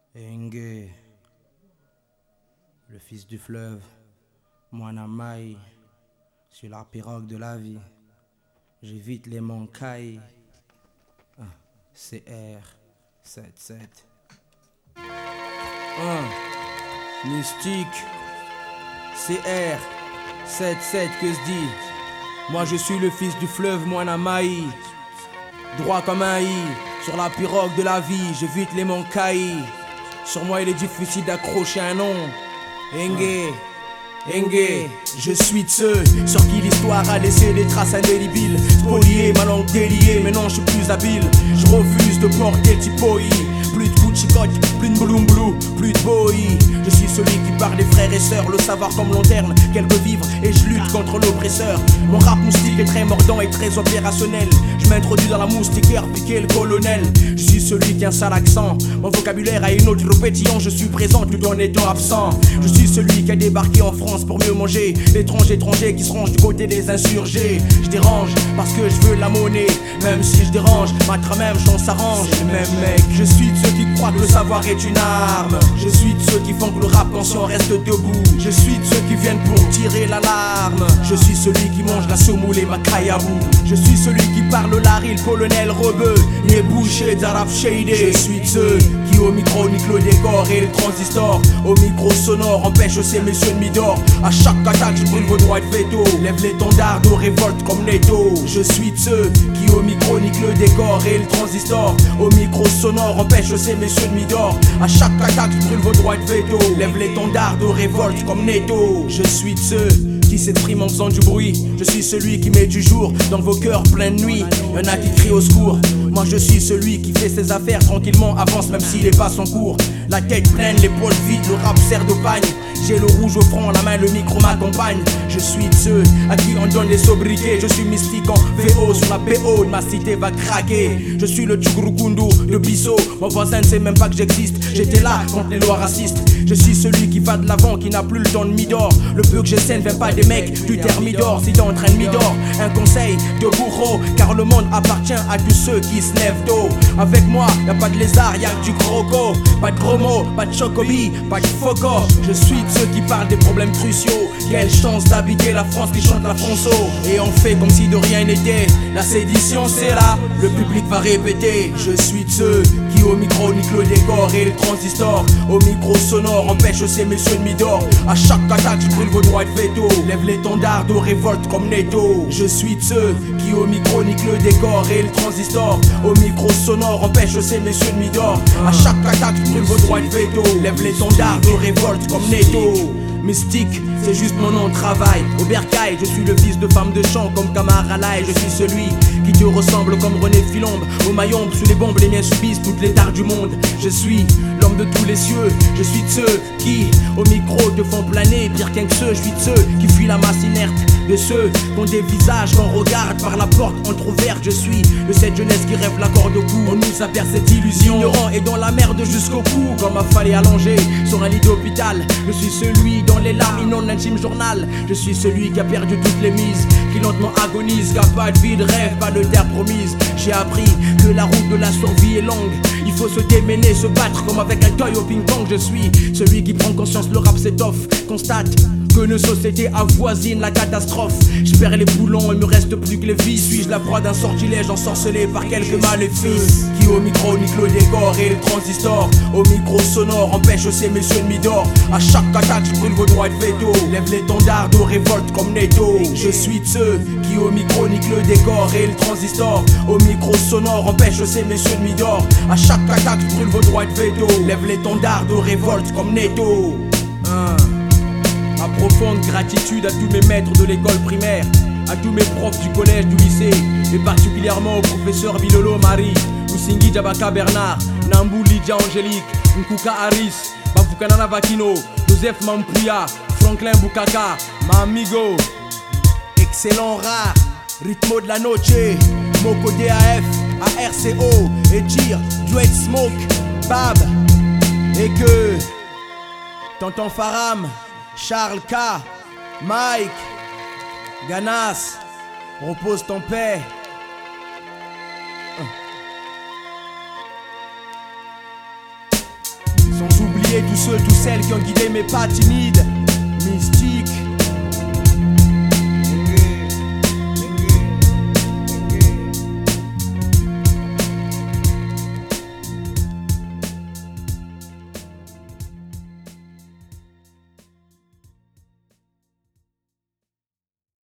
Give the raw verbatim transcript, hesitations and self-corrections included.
Engue, le fils du fleuve, Moanamai, sur la pirogue de la vie, j'évite les mancailles. Ah, C R soixante-dix-sept. un. Mystique, C R soixante-dix-sept, que se dit? Moi je suis le fils du fleuve, Moanamai, droit comme un i, sur la pirogue de la vie, j'évite les mancailles. Sur moi il est difficile d'accrocher un nom. Engue, Engue, je suis de ceux sur qui l'histoire a laissé des traces indélébiles. Spolié, ma langue déliée, mais non je suis plus habile. Je refuse de porter le tipoi. Plus de Gucci-Cote, plus de bloum blue, plus de boy. Je suis celui qui parle des frères et sœurs, le savoir comme lanterne, qu'elle veut vivre et je lutte contre l'oppresseur. Mon rap moustique est très mordant et très opérationnel. Je m'introduis dans la moustiquaire, piquer le colonel. Je suis celui qui a un sale accent, mon vocabulaire a une autre pétillant. Je suis présent tout en étant absent. Je suis celui qui a débarqué en France pour mieux manger. L'étrange étranger qui se range du côté des insurgés. Je dérange parce que je veux la monnaie. Même si je dérange, ma même chance s'arrange. C'est le même mec. Je suis de ceux qui croient que le savoir est une arme. Je suis de ceux qui font que le rap conscient reste debout. Je suis de ceux qui viennent pour tirer l'alarme. Je suis celui qui mange la semoule et ma caillabou. Je suis celui qui parle l'ari, le colonel rebeu. Les bouchers d'Arab shadé. Je suis de ceux qui au micro nique le décor et le transistor. Au micro sonore empêche ces messieurs de Midor. À chaque attaque je brûle vos droits de veto. Lève l'étendard de révolte comme Neto. Je suis de ceux qui au micro nique le décor et le transistor. Au micro sonore empêche ces messieurs de Midor. À chaque attaque je brûle vos droits de veto. Lève l'étendard de révolte comme Neto. Je suis de ceux qui s'expriment en faisant du bruit. Je suis celui qui met du jour dans vos cœurs pleine nuit. Y'en a qui crient au secours. Moi je suis celui qui fait ses affaires tranquillement, avance même s'il est pas son cours. La tête pleine, l'épaule vide, le rap sert de pagne. J'ai le rouge au front, la main, le micro m'accompagne. Je suis de ceux à qui on donne des sobriquets. Je suis mystique en V O, sur la B O, ma cité va craquer. Je suis le Tchouroukoundou, le Bissot. Mon voisin ne sait même pas que j'existe. J'étais là contre les lois racistes. Je suis celui qui va de l'avant, qui n'a plus le temps de Midor. Le peu que j'essaie ne vient pas des mecs du Thermidor. Si t'es en train de Midor, un conseil de bourreau, car le monde appartient à tous ceux qui se lèvent tôt. Avec moi, y'a pas de lézard, y'a que du croco. Pas de gros mots, pas de chocobi, pas de foco. Je suis de ceux qui parlent des problèmes cruciaux. Quelle chance d'habiter la France qui chante la François. Et on fait comme si de rien n'était. La sédition c'est là, le public va répéter. Je suis de ceux qui au micro nique le décor et le transistor. Au micro sonore empêche ces messieurs de Midor. À chaque attaque je brûle vos droits de veto. Lève l'étendard de révolte comme Neto. Je suis de ceux qui au micro nique le décor et le transistor. Au micro sonore empêche ces messieurs de Midor. À chaque attaque je brûle vos droits de veto. Lève l'étendard de révolte comme Neto. Mystique, c'est juste mon nom de travail. Au bercail, je suis le fils de femme de champ comme Kamara Lai. Je suis celui qui te ressemble comme René Filombe. Au Mayombe, sous les bombes, les miens subissent toutes les tares du monde. Je suis l'homme de tous les cieux. Je suis de ceux qui, au micro, te font planer. Pire qu'un que ceux, je suis de ceux qui fuient la masse inerte. De ceux qui ont des visages qu'on regarde par la porte entrouverte. Je suis de cette jeunesse qui rêve la corde au cou. On nous a perdu cette illusion. Ignorant et dans la merde jusqu'au cou. Comme a fallu allonger sur un lit d'hôpital. Je suis celui dans les larmes inonde l'intime journal. Je suis celui qui a perdu toutes les mises, qui lentement agonise, car pas de vie de rêve, pas de terre promise. J'ai appris que la route de la survie est longue. Il faut se démener, se battre comme avec un toy au ping-pong. Je suis celui qui prend conscience, le rap s'étoffe. Constate que nos sociétés avoisinent la catastrophe. Je perds les boulons, il me reste plus que les vies. Suis-je la proie d'un sortilège ensorcelé par quelques maléfices? Qui au micro nique le décor et le transistor. Au micro sonore empêche ces messieurs de Midor. À chaque attaque je brûle vos droits de veto. Lève l'étendard de révolte comme Neto. Je suis de ceux qui au micro nique le décor et le transistor. Au micro sonore empêche ces messieurs de Midor. À chaque attaque je brûle vos droits de veto. Lève l'étendard de révolte comme Neto. hein. Ma profonde gratitude à tous mes maîtres de l'école primaire, à tous mes profs du collège, du lycée, et particulièrement au professeur Bilolo Marie, Usingi Jabaka Bernard, Nambu Lydia Angélique, Nkuka Harris, Bafukanana Vakino, Joseph Mampouya, Franklin Bukaka, ma amigo, excellent rare, Rythmo de la Noche, Moko D A F, A R C O, et Tire, Dwight Smoke, Bab, et que Tonton Faram, Charles K, Mike, Ganas, repose ton paix. Sans oublier tous ceux, tous celles qui ont guidé mes pas timides.